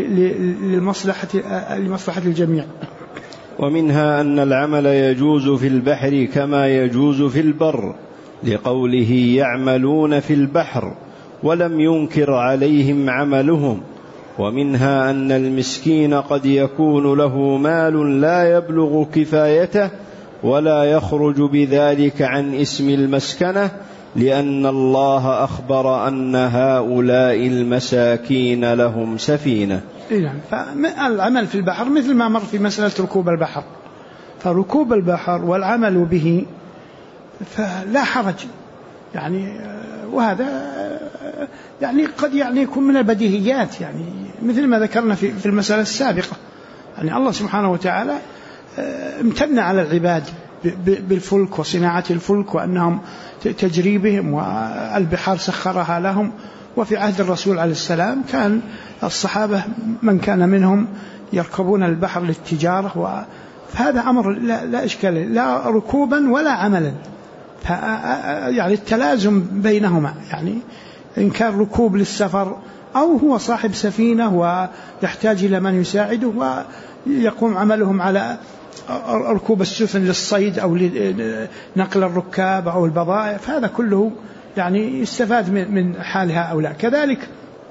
لمصلحة الجميع. ومنها أن العمل يجوز في البحر كما يجوز في البر، لقوله يعملون في البحر ولم ينكر عليهم عملهم. ومنها أن المسكين قد يكون له مال لا يبلغ كفايته ولا يخرج بذلك عن اسم المسكنة، لأن الله أخبر أن هؤلاء المساكين لهم سفينة. فالعمل في البحر مثل ما مر في مسألة ركوب البحر، فركوب البحر والعمل به فلا حرج يعني، وهذا يعني قد يعني يكون من البديهيات، يعني مثل ما ذكرنا في المسألة السابقة، يعني الله سبحانه وتعالى امتن على العباد بالفلك وصناعة الفلك وأنهم تجري بهم، والبحار سخرها لهم. وفي عهد الرسول عليه السلام كان الصحابة من كان منهم يركبون البحر للتجارة، فهذا أمر لا إشكال، لا ركوبا ولا عملا، يعني التلازم بينهما، يعني إن كان ركوب للسفر أو هو صاحب سفينة ويحتاج إلى من يساعده ويقوم عملهم على ركوب السفن للصيد أو لنقل الركاب أو البضائع، فهذا كله يعني يستفاد من حال هؤلاء. كذلك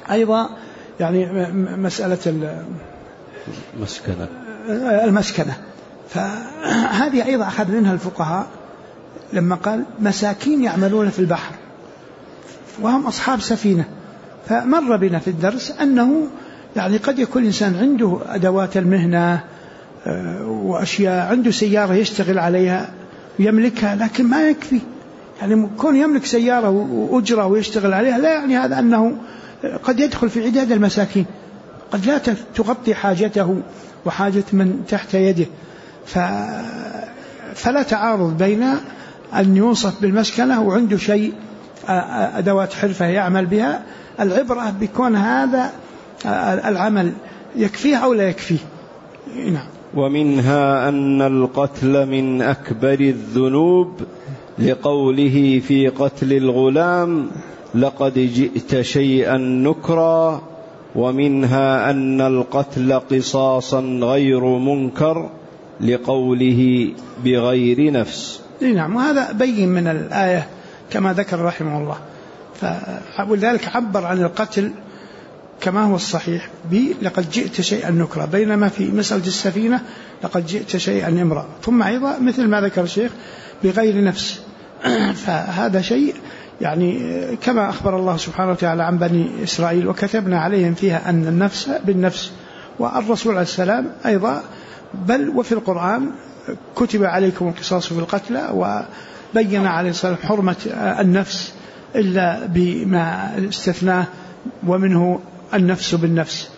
أيضا يعني مسألة المسكنة، فهذه أيضا أخذ منها الفقهاء لما قال مساكين يعملون في البحر وهم أصحاب سفينة. فمر بنا في الدرس أنه يعني قد يكون الإنسان عنده أدوات المهنة وأشياء، عنده سيارة يشتغل عليها ويملكها، لكن ما يكفي. يعني كون يملك سيارة وأجرة ويشتغل عليها لا يعني هذا أنه قد يدخل في عداد المساكين، قد لا تغطي حاجته وحاجة من تحت يده. فلا تعارض بين أن يوصف بالمسكنة وعنده شيء أدوات حرفة يعمل بها. العبرة بكون هذا العمل يكفيه أو لا يكفيه. نعم. ومنها أن القتل من أكبر الذنوب لقوله في قتل الغلام لقد جئت شيئا نكرا، ومنها أن القتل قصاصا غير منكر لقوله بغير نفس. نعم. وهذا بين من الآية كما ذكر رحمه الله، ولذلك عبر عن القتل كما هو الصحيح لقد جئت شيئا نكرا، بينما في مسألة السفينة لقد جئت شيئا امرأ، ثم أيضا مثل ما ذكر الشيخ بغير نفس. فهذا شيء يعني كما أخبر الله سبحانه وتعالى عن بني إسرائيل وكتبنا عليهم فيها أن النفس بالنفس، والرسول عليه السلام أيضا بل وفي القرآن كتب عليكم القصاص في القتلى، وبين عليه السلام حرمة النفس إلا بما استثناه ومنه النفس بالنفس.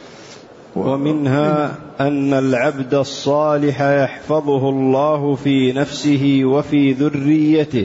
ومنها أن العبد الصالح يحفظه الله في نفسه وفي ذريته.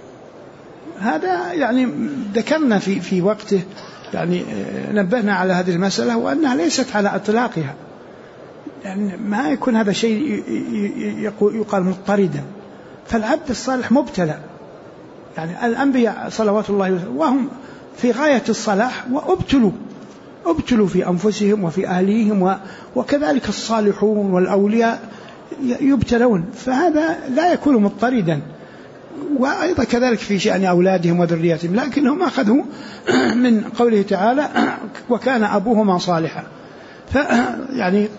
هذا يعني ذكرنا في وقته، يعني نبهنا على هذه المسألة وأنها ليست على إطلاقها، يعني ما يكون هذا شيء يقال مضطردا. فالعبد الصالح مبتلى، يعني الأنبياء صلوات الله وهم في غاية الصلاح وابتلوا في أنفسهم وفي أهليهم، وكذلك الصالحون والأولياء يبتلون، فهذا لا يكون مضطردا. وأيضا كذلك في شأن أولادهم وذرياتهم، لكنهم أخذوا من قوله تعالى وكان أبوهما صالحا، يعني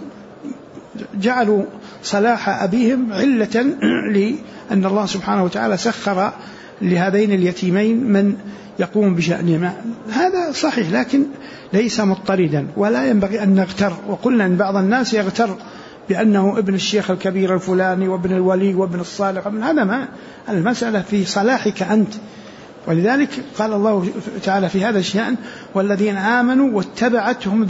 جعلوا صلاح أبيهم علة لأن الله سبحانه وتعالى سخر لهذين اليتيمين من يقوم بشأنهما. هذا صحيح لكن ليس مضطردا، ولا ينبغي أن نغتر. وقلنا أن بعض الناس يغتر بأنه ابن الشيخ الكبير الفلاني وابن الولي وابن الصالح، من هذا ما المسألة في صلاحك أنت. ولذلك قال الله تعالى في هذا الشأن والذين آمنوا واتبعتهم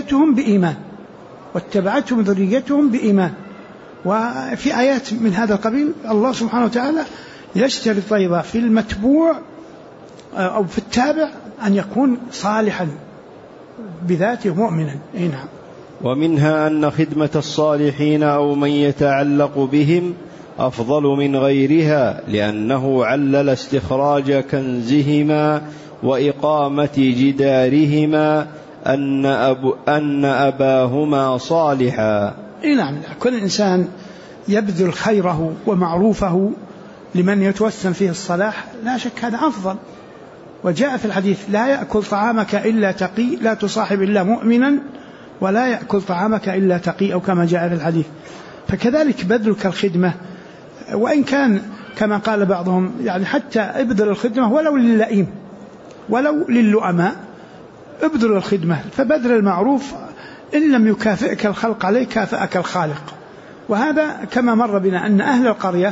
ذريتهم بإيمان. وفي آيات من هذا القبيل الله سبحانه وتعالى يشترط أيضا في المتبوع أو في التابع أن يكون صالحا بذاته مؤمنا. نعم. ومنها أن خدمة الصالحين أو من يتعلق بهم أفضل من غيرها، لأنه علل استخراج كنزهما وإقامة جدارهما أن أباهما صالحا. نعم. كل إنسان يبذل خيره ومعروفه لمن يتوسم فيه الصلاح لا شك هذا أفضل. وجاء في الحديث لا يأكل طعامك إلا تقي، لا تصاحب إلا مؤمنا، ولا يأكل طعامك إلا تقي، أو كما جاء في الحديث. فكذلك بذلك الخدمة، وإن كان كما قال بعضهم يعني حتى ابذل الخدمة ولو للئيم ولو للؤماء، ابذل الخدمة. فبذل المعروف إن لم يكافئك الخلق عليه كافئك الخالق. وهذا كما مر بنا أن أهل القرية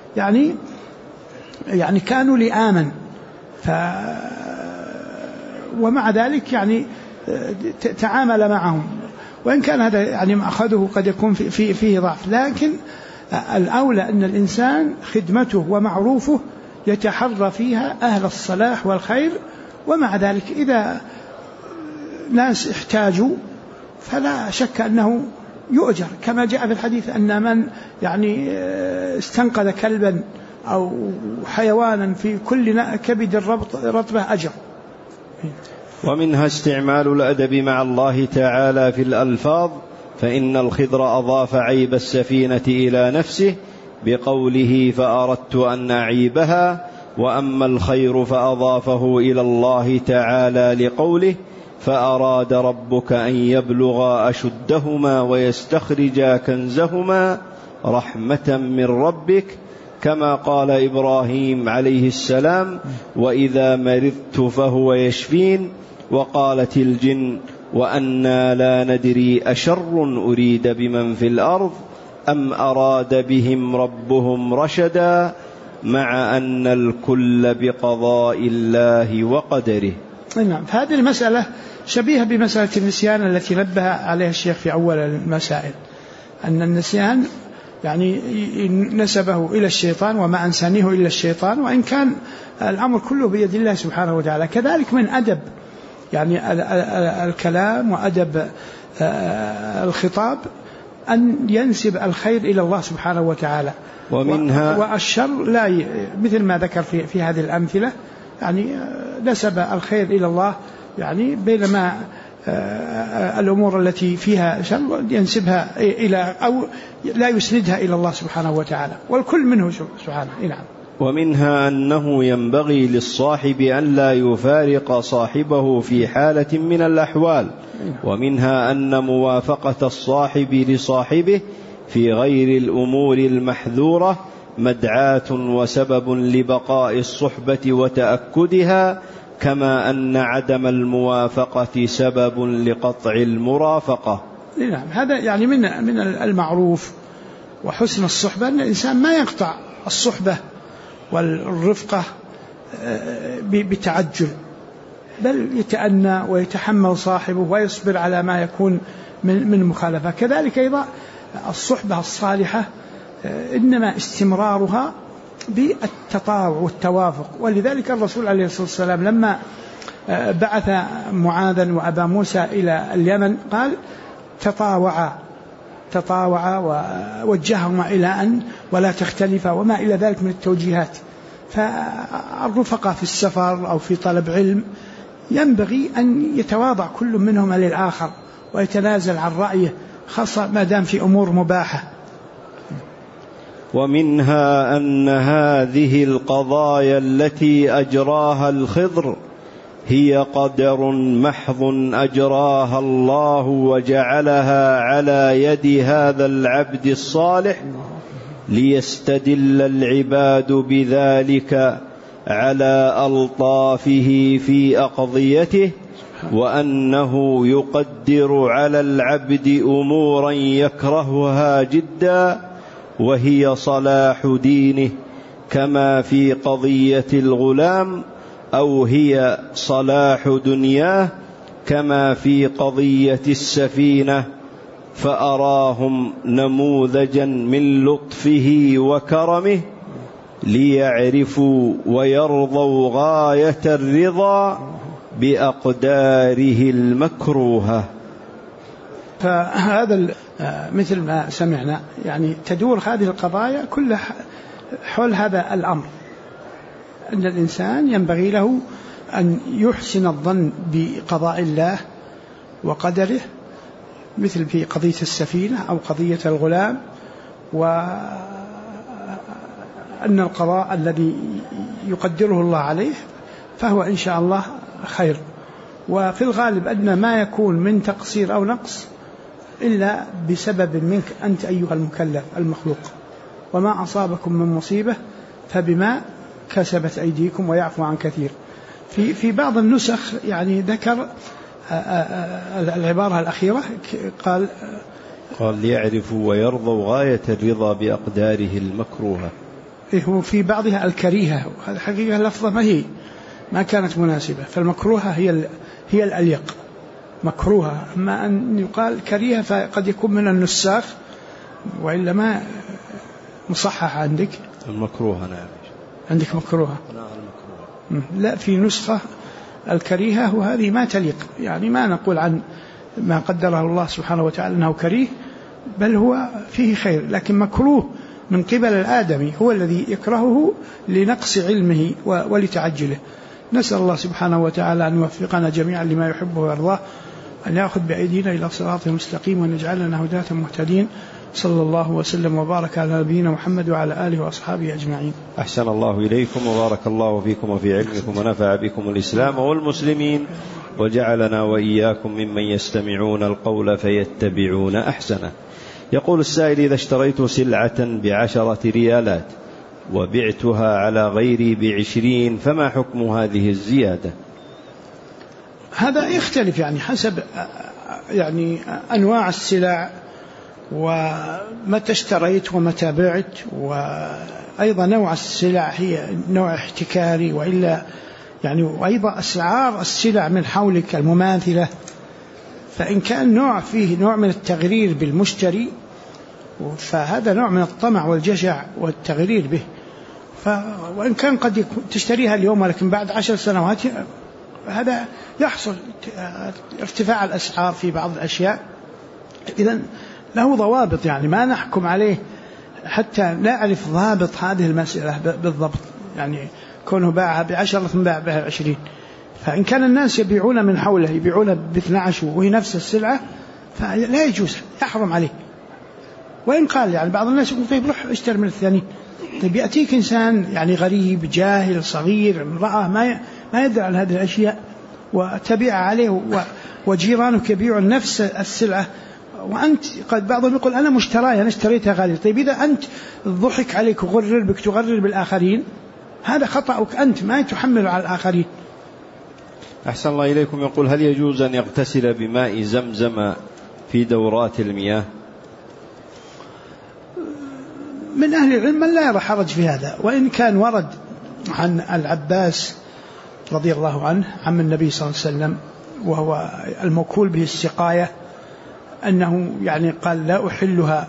يعني كانوا لآمن، ومع ذلك يعني تعامل معهم، وإن كان هذا يعني أخذه قد يكون فيه ضعف، لكن الأولى أن الإنسان خدمته ومعروفه يتحرى فيها أهل الصلاح والخير. ومع ذلك إذا ناس احتاجوا فلا شك أنه يؤجر، كما جاء في الحديث أن من يعني استنقذ كلبا أو حيوانا في كل كبد رطبة أجر. ومنها استعمال الأدب مع الله تعالى في الألفاظ، فإن الخضر أضاف عيب السفينة إلى نفسه بقوله فأردت أن أعيبها، وأما الخير فأضافه إلى الله تعالى لقوله فأراد ربك أن يبلغا أشدهما ويستخرجا كنزهما رحمة من ربك كما قال إبراهيم عليه السلام وإذا مرضت فهو يشفين. وقالت الجن وأنا لا ندري أشر أريد بمن في الأرض أم أراد بهم ربهم رشدا مع أن الكل بقضاء الله وقدره. نعم. هذه المسألة شبيهة بمسألة النسيان التي نبه عليها الشيخ في أول المسائل، أن النسيان يعني نسبه إلى الشيطان وما أنسانيه إلا الشيطان، وإن كان الأمر كله بيد الله سبحانه وتعالى. كذلك من أدب يعني الكلام وأدب الخطاب أن ينسب الخير إلى الله سبحانه وتعالى، ومنها والشر لا، مثل ما ذكر في هذه الأمثلة، يعني نسب الخير إلى الله، يعني بينما الأمور التي فيها شر ينسبها إلى أو لا يسندها إلى الله سبحانه وتعالى، والكل منه سبحانه. نعم. ومنها أنه ينبغي للصاحب أن لا يفارق صاحبه في حالة من الأحوال. ومنها أن موافقة الصاحب لصاحبه في غير الأمور المحذورة مدعاة وسبب لبقاء الصحبة وتأكدها، كما أن عدم الموافقة سبب لقطع المرافقة. نعم. هذا يعني من المعروف وحسن الصحبة أن الإنسان ما يقطع الصحبة والرفقة بتعجل، بل يتأنى ويتحمل صاحبه ويصبر على ما يكون من مخالفة. كذلك أيضا الصحبة الصالحة إنما استمرارها بالتطاوع والتوافق، ولذلك الرسول عليه الصلاة والسلام لما بعث معاذا وأبا موسى إلى اليمن قال تطاوعا ووجههما إلى أن ولا تختلفا وما إلى ذلك من التوجيهات. فالرفقة في السفر أو في طلب علم ينبغي أن يتواضع كل منهما للآخر ويتنازل عن رأيه، خاصة ما دام في أمور مباحة. ومنها أن هذه القضايا التي أجراها الخضر هي قدر محض أجراها الله وجعلها على يد هذا العبد الصالح ليستدل العباد بذلك على ألطافه في أقضيته، وأنه يقدر على العبد أمورا يكرهها جدا وهي صلاح دينه، كما في قضية الغلام، أو هي صلاح دنياه كما في قضية السفينة. فأراهم نموذجا من لطفه وكرمه ليعرفوا ويرضوا غاية الرضا بأقداره المكروهة. فهذا مثل ما سمعنا يعني تدور هذه القضايا كلها حول هذا الأمر، أن الإنسان ينبغي له أن يحسن الظن بقضاء الله وقدره، مثل في قضية السفينة أو قضية الغلام، وأن القضاء الذي يقدره الله عليه فهو إن شاء الله خير. وفي الغالب أن ما يكون من تقصير أو نقص إلا بسبب منك أنت أيها المكلف المخلوق، وما أصابكم من مصيبة فبما كسبت أيديكم ويعفو عن كثير. في بعض النسخ يعني ذكر العبارة الأخيرة قال ليعرفوا ويرضوا غاية الرضا بأقداره المكروهة. هو في بعضها الكريهة، هذه حقيقة لفظة ما كانت مناسبة، فالمكروهة هي الأليق، مكروهة. أما أن يقال كريهة فقد يكون من النساخ، وإلا ما مصحح عندك المكروهة. نعم عندك مكروهة. لا، في نسخة الكريهة، وهذه ما تليق، يعني ما نقول عن ما قدره الله سبحانه وتعالى أنه كريه، بل هو فيه خير، لكن مكروه من قبل الآدمي هو الذي يكرهه لنقص علمه ولتعجله. نسأل الله سبحانه وتعالى أن يوفقنا جميعا لما يحبه ويرضاه، أن يأخذ بأيدينا إلى صراطه المستقيم، وأن يجعلنا هداة مهتدين. صلى الله وسلم وبارك على نبينا محمد وعلى آله وأصحابه أجمعين. أحسن الله إليكم وبارك الله فيكم وفي علمكم ونفع بكم الإسلام والمسلمين. وجعلنا وإياكم ممن يستمعون القول فيتبعون أحسنه. يقول السائل: إذا اشتريت سلعة ب10 ريالات وبعتها على غيري ب20، فما حكم هذه الزيادة؟ هذا يختلف يعني حسب يعني أنواع السلع ومتى اشتريت ومتى بعت، وأيضا نوع السلع هي نوع احتكاري وإلا يعني، وأيضا أسعار السلع من حولك المماثلة. فإن كان نوع فيه نوع من التغرير بالمشتري فهذا نوع من الطمع والجشع والتغرير به. وإن كان قد تشتريها اليوم ولكن بعد 10 سنوات هذا يحصل ارتفاع الأسعار في بعض الأشياء. إذن له ضوابط، يعني ما نحكم عليه حتى لا أعرف ضابط هذه المسألة بالضبط، يعني كونه باعها ب10 ثم باع بها 20. فإن كان الناس يبيعون من حوله يبيعون ب12 وهي نفس السلعة فلا يجوز، يحرم عليه. وإن قال يعني بعض الناس يقول طيب روح اشتري من الثاني. طيب يأتيك إنسان يعني غريب جاهل صغير امرأة ما يدري عن هذه الأشياء وتبيع عليه، وجيرانك يبيعون نفس السلعة وأنت قد بعضهم يقول أنا مشتراي أنا اشتريتها غالية. طيب إذا أنت ضحك عليك وغرر بك تغرر بالآخرين هذا خطأك أنت، ما تحمل على الآخرين. أحسن الله إليكم. يقول: هل يجوز أن يغتسل بماء زمزم في دورات المياه؟ من أهل العلم من لا يرى حرج في هذا، وإن كان ورد عن العباس رضي الله عنه عم النبي صلى الله عليه وسلم وهو الموكول به السقاية أنه يعني قال لا أحلها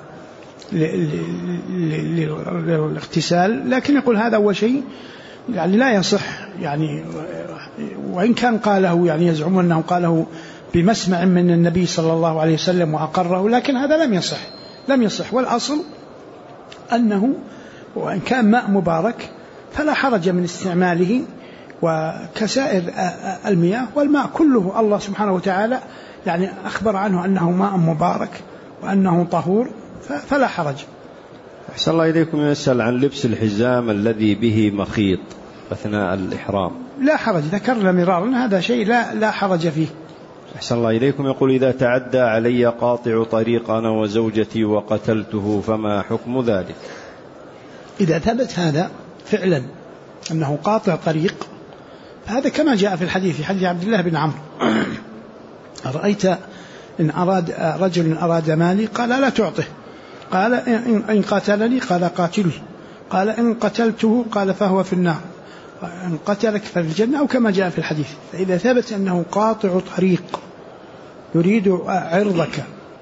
للاغتسال، لكن يقول هذا أول شيء يعني لا يصح يعني، وإن كان قاله يعني يزعمون أنه قاله بمسمع من النبي صلى الله عليه وسلم وأقره، لكن هذا لم يصح. والأصل أنه وإن كان ماء مبارك فلا حرج من استعماله، وكسائر المياه، والماء كله الله سبحانه وتعالى يعني أخبر عنه أنه ماء مبارك وأنه طهور، فلا حرج. أحسن الله إليكم. يسأل عن لبس الحزام الذي به مخيط أثناء الإحرام. لا حرج، ذكرنا مرارا هذا شيء لا حرج فيه. أحسن الله إليكم. يقول: إذا تعدى علي قاطع طريق أنا وزوجتي وقتلته فما حكم ذلك؟ إذا ثبت هذا فعلا أنه قاطع طريق هذا كما جاء في الحديث في حديث عبد الله بن عمرو: رأيت إن رجل أراد مالي قال لا تعطه، قال إن قتلني قال قاتله، قال إن قتلته قال فهو في النار، إن قتلك ففي الجنة، أو كما جاء في الحديث. فإذا ثبت أنه قاطع طريق يريد عرضك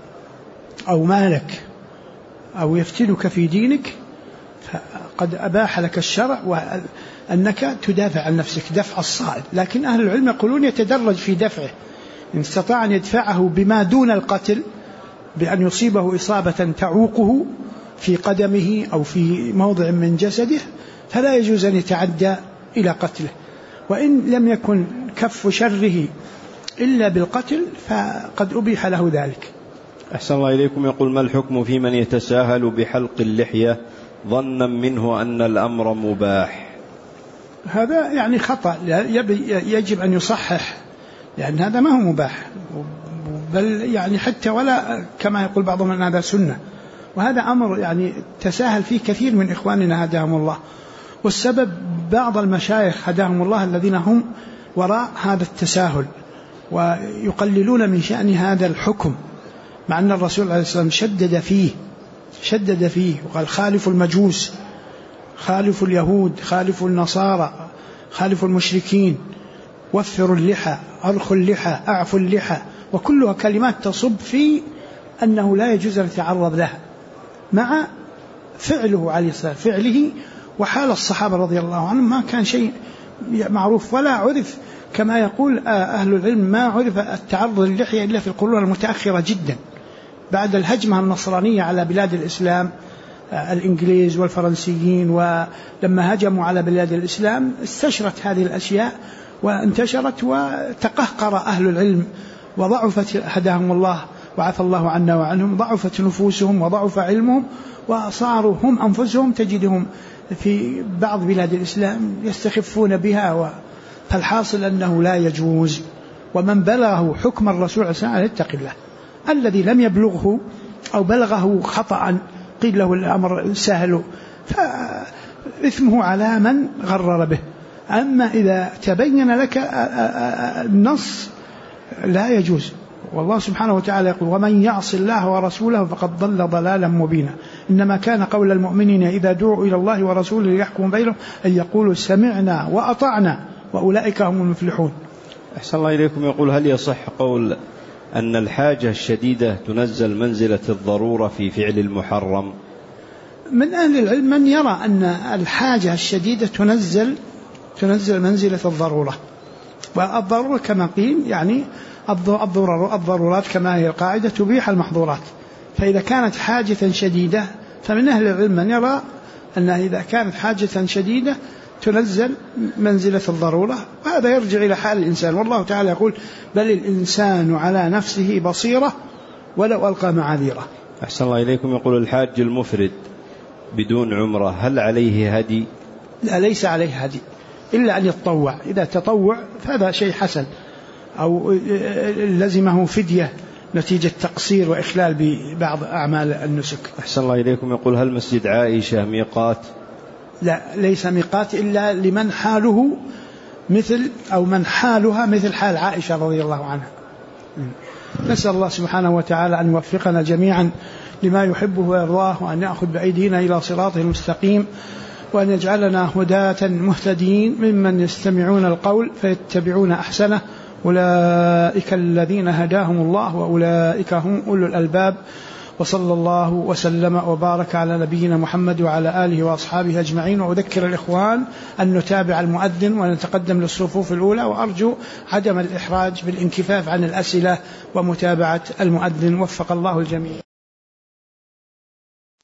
أو مالك أو يفتنك في دينك فقد أباح لك الشرع وأنك تدافع عن نفسك دفع الصائب. لكن أهل العلم يقولون يتدرج في دفعه، إن استطاع أن يدفعه بما دون القتل بأن يصيبه إصابة تعوقه في قدمه أو في موضع من جسده فلا يجوز أن يتعدى إلى قتله. وإن لم يكن كف شره إلا بالقتل فقد أبيح له ذلك. أحسن الله إليكم. يقول: ما الحكم في من يتساهل بحلق اللحية ظنا منه أن الأمر مباح؟ هذا يعني خطأ، يجب أن يصحح، لأن هذا ما هو مباح، بل يعني حتى ولا كما يقول بعضهم أن هذا سنة، وهذا أمر يعني تساهل فيه كثير من إخواننا هداهم الله. والسبب بعض المشايخ هداهم الله الذين هم وراء هذا التساهل ويقللون من شأن هذا الحكم، مع أن الرسول عليه الصلاة والسلام شدد فيه وقال: خالفوا المجوس، خالفوا اليهود، خالفوا النصارى، خالفوا المشركين، وفروا اللحى، أرخوا اللحى، أعفوا اللحى، وكلها كلمات تصب في أنه لا يجوز أن يتعرض لها، مع فعله عليه الصلاة فعله وحال الصحابة رضي الله عنهم ما كان شيء معروف، ولا عرف كما يقول أهل العلم ما عرف التعرض للحية إلا في القرون المتأخرة جدا بعد الهجمة النصرانية على بلاد الإسلام، الإنجليز والفرنسيين، ولما هجموا على بلاد الإسلام استشرت هذه الأشياء وانتشرت وتقهقر أهل العلم وضعفت هداهم الله وعفى الله عنا وعنهم، ضعفت نفوسهم وضعف علمهم وصاروا هم أنفسهم تجدهم في بعض بلاد الإسلام يستخفون بها. فالحاصل أنه لا يجوز، ومن بلغه حكم الرسول صلى الله عليه وسلم يتق الله. الذي لم يبلغه أو بلغه خطأ قيل له الأمر سهل فإثمه على من غرر به. أما إذا تبين لك النص لا يجوز. والله سبحانه وتعالى يقول ومن يعص الله ورسوله فقد ضل ضلالا مبينا. إنما كان قول المؤمنين إذا دعوا إلى الله ورسوله ليحكم بينهم أن يقولوا سمعنا وأطعنا وأولئك هم المفلحون. أحسن الله إليكم. يقول هل يصح قول أن الحاجة الشديدة تنزل منزلة الضرورة في فعل المحرم؟ من أهل العلم من يرى أن الحاجة الشديدة تنزل منزلة الضرورة. والضرورة كما قيل يعني الضرورات كما هي القاعدة تبيح المحظورات. فإذا كانت حاجة شديدة فمن أهل العلم من يرى أن إذا كانت حاجة شديدة تنزل منزلة الضرورة. وهذا يرجع إلى حال الإنسان. والله تعالى يقول بل الإنسان على نفسه بصيرة ولو ألقى معاذيره. أحسن الله إليكم. يقول الحاج المفرد بدون عمرة هل عليه هدي؟ لا ليس عليه هدي إلا أن يتطوع. إذا تطوع فهذا شيء حسن أو لزمه فدية نتيجة تقصير وإخلال ببعض أعمال النسك. أحسن الله إليكم. يقول هل مسجد عائشة ميقات؟ لا ليس ميقات إلا لمن حاله مثل أو من حالها مثل حال عائشة رضي الله عنها. نسأل الله سبحانه وتعالى أن يوفقنا جميعا لما يحبه ويرضاه وأن يأخذ بأيدينا إلى صراطه المستقيم وأن يجعلنا هداة مهتدين ممن يستمعون القول فيتبعون أحسنه. أولئك الذين هداهم الله وأولئك هم أولو الألباب. وصلى الله وسلم وبارك على نبينا محمد وعلى آله وأصحابه أجمعين. وأذكر الإخوان أن نتابع المؤذن ونتقدم للصفوف الأولى. وأرجو عدم الإحراج بالانكفاف عن الأسئلة ومتابعة المؤذن. وفق الله الجميع.